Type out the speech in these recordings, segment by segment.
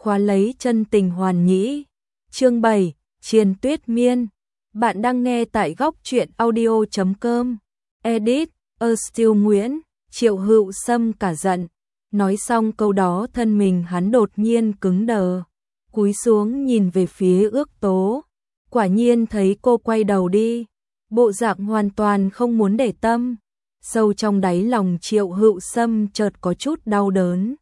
khóa lấy chân tình hoàn nhĩ. Chương 7, Triền Tuyết Miên. Bạn đang nghe tại góc truyện audio.com. Edit, Still Nguyễn. Triệu Hữu Sâm cả giận. Nói xong câu đó thân mình hắn đột nhiên cứng đờ. Cúi xuống nhìn về phía Ước Tố. Quả nhiên thấy cô quay đầu đi. Bộ dạng hoàn toàn không muốn để tâm. Sâu trong đáy lòng Triệu Hữu Sâm chợt có chút đau đớn.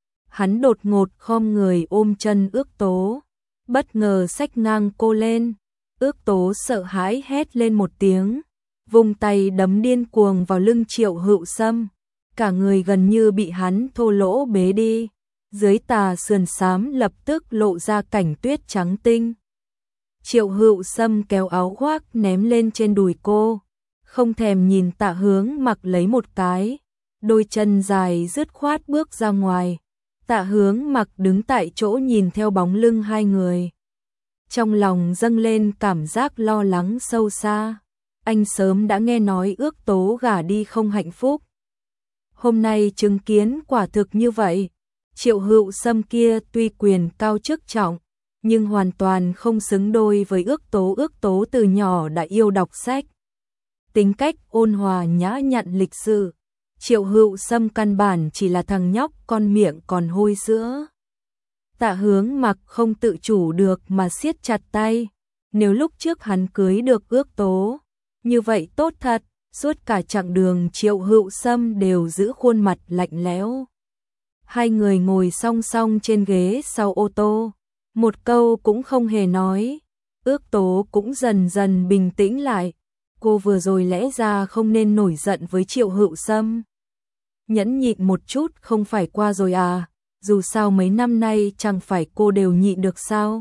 Hắn đột ngột khom người ôm chân Ước Tố. Bất ngờ xách ngang cô lên. Ước Tố sợ hãi hét lên một tiếng. Vùng tay đấm điên cuồng vào lưng Triệu Hữu Sâm. Cả người gần như bị hắn thô lỗ bế đi. Dưới tà sườn xám lập tức lộ ra cảnh tuyết trắng tinh. Triệu Hữu Sâm kéo áo khoác ném lên trên đùi cô. Không thèm nhìn Tạ Hướng Mặc lấy một cái. Đôi chân dài dứt khoát bước ra ngoài. Tạ Hướng Mặc đứng tại chỗ nhìn theo bóng lưng hai người. Trong lòng dâng lên cảm giác lo lắng sâu xa. Anh sớm đã nghe nói Ước Tố gả đi không hạnh phúc. Hôm nay chứng kiến quả thực như vậy. Triệu Hữu Sâm kia tuy quyền cao chức trọng, nhưng hoàn toàn không xứng đôi với Ước Tố. Ước Tố từ nhỏ đã yêu đọc sách. Tính cách ôn hòa nhã nhặn lịch sự. Triệu Hữu Sâm căn bản chỉ là thằng nhóc con miệng còn hôi sữa. Tạ Hướng Mặc không tự chủ được mà siết chặt tay. Nếu lúc trước hắn cưới được Ước Tố, như vậy tốt thật. Suốt cả chặng đường Triệu Hữu Sâm đều giữ khuôn mặt lạnh lẽo. Hai người ngồi song song trên ghế sau ô tô. Một câu cũng không hề nói. Ước Tố cũng dần dần bình tĩnh lại. Cô vừa rồi lẽ ra không nên nổi giận với Triệu Hữu Sâm. Nhẫn nhịn một chút không phải qua rồi à. Dù sao mấy năm nay chẳng phải cô đều nhịn được sao.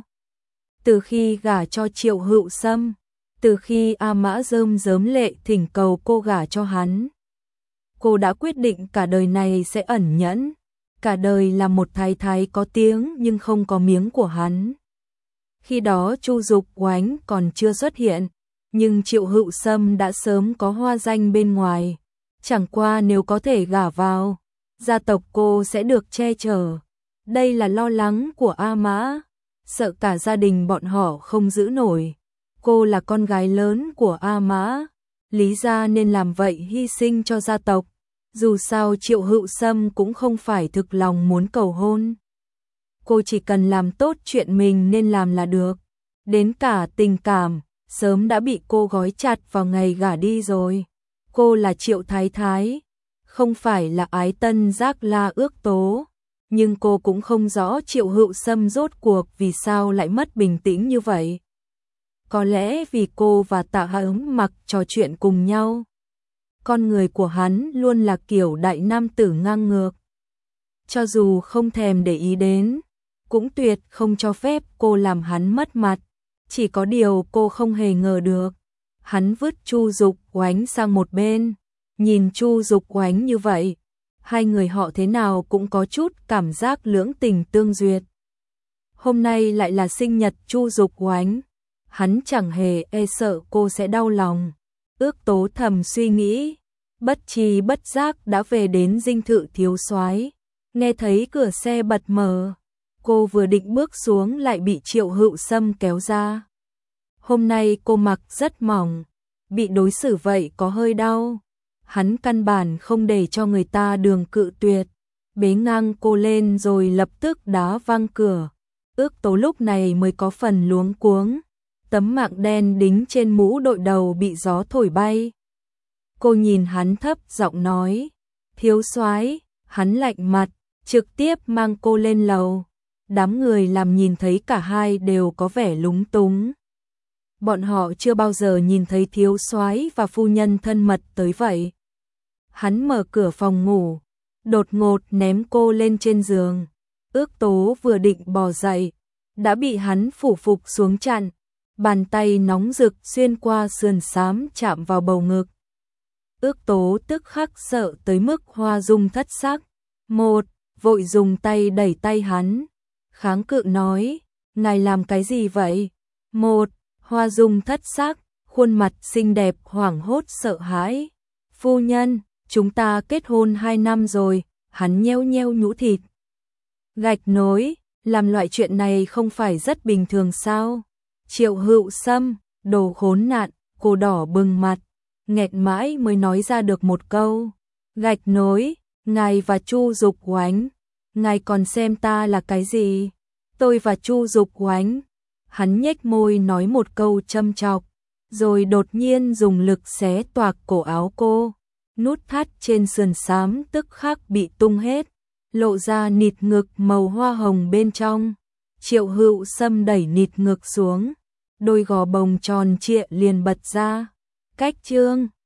Từ khi gả cho Triệu Hữu Sâm, từ khi A Mã rơm rớm lệ thỉnh cầu cô gả cho hắn, cô đã quyết định cả đời này sẽ ẩn nhẫn. Cả đời là một thái thái có tiếng nhưng không có miếng của hắn. Khi đó Chu Dục Oánh còn chưa xuất hiện, nhưng Triệu Hữu Sâm đã sớm có hoa danh bên ngoài. Chẳng qua nếu có thể gả vào, gia tộc cô sẽ được che chở. Đây là lo lắng của A Mã, sợ cả gia đình bọn họ không giữ nổi. Cô là con gái lớn của A Mã, lý ra nên làm vậy, hy sinh cho gia tộc. Dù sao Triệu Hữu Sâm cũng không phải thực lòng muốn cầu hôn. Cô chỉ cần làm tốt chuyện mình nên làm là được. Đến cả tình cảm, sớm đã bị cô gói chặt vào ngày gả đi rồi. Cô là Triệu Thái Thái, không phải là ái tân giác la Ước Tố. Nhưng cô cũng không rõ Triệu Hữu Sâm rốt cuộc vì sao lại mất bình tĩnh như vậy. Có lẽ vì cô và Tạ Hướng Mặc trò chuyện cùng nhau. Con người của hắn luôn là kiểu đại nam tử ngang ngược. Cho dù không thèm để ý đến, cũng tuyệt không cho phép cô làm hắn mất mặt. Chỉ có điều cô không hề ngờ được. Hắn vứt Chu Dục Oánh sang một bên. Nhìn Chu Dục Oánh như vậy, hai người họ thế nào cũng có chút cảm giác lưỡng tình tương duyệt. Hôm nay lại là sinh nhật Chu Dục Oánh. Hắn chẳng hề sợ cô sẽ đau lòng. Ước Tố thầm suy nghĩ. Bất tri bất giác đã về đến dinh thự thiếu soái. Nghe thấy cửa xe bật mở. Cô vừa định bước xuống lại bị Triệu Hữu Sâm kéo ra. Hôm nay cô mặc rất mỏng. Bị đối xử vậy có hơi đau. Hắn căn bản không để cho người ta đường cự tuyệt. Bế ngang cô lên rồi lập tức đá văng cửa. Ước Tố lúc này mới có phần luống cuống. Tấm mạng đen đính trên mũ đội đầu bị gió thổi bay. Cô nhìn hắn thấp giọng nói. Thiếu soái. Hắn lạnh mặt, trực tiếp mang cô lên lầu. Đám người làm nhìn thấy cả hai đều có vẻ lúng túng. Bọn họ chưa bao giờ nhìn thấy thiếu soái và phu nhân thân mật tới vậy. Hắn mở cửa phòng ngủ, đột ngột ném cô lên trên giường. Ước Tố vừa định bò dậy, đã bị hắn phủ phục xuống chặn. Bàn tay nóng rực xuyên qua sườn xám chạm vào bầu ngực. Ước Tố tức khắc sợ tới mức hoa dung thất sắc. Vội dùng tay đẩy tay hắn. Kháng cự nói, ngài làm cái gì vậy? Hoa dung thất sắc, khuôn mặt xinh đẹp hoảng hốt sợ hãi. Phu nhân, chúng ta kết hôn 2 năm rồi. Hắn nheo nheo nhũ thịt. Gạch nối, Làm loại chuyện này không phải rất bình thường sao? Triệu Hữu Sâm, đồ khốn nạn, cô đỏ bừng mặt, nghẹn mãi mới nói ra được một câu. Gạch nối, ngài và Chu Dục Oánh, ngài còn xem ta là cái gì? Tôi và Chu Dục Oánh. Hắn nhếch môi nói một câu châm chọc, rồi đột nhiên dùng lực xé toạc cổ áo cô. Nút thắt trên sườn xám tức khắc bị tung hết, lộ ra nịt ngực màu hoa hồng bên trong. Triệu Hữu Sâm đẩy nịt ngực xuống, đôi gò bồng tròn trịa liền bật ra. Cách chương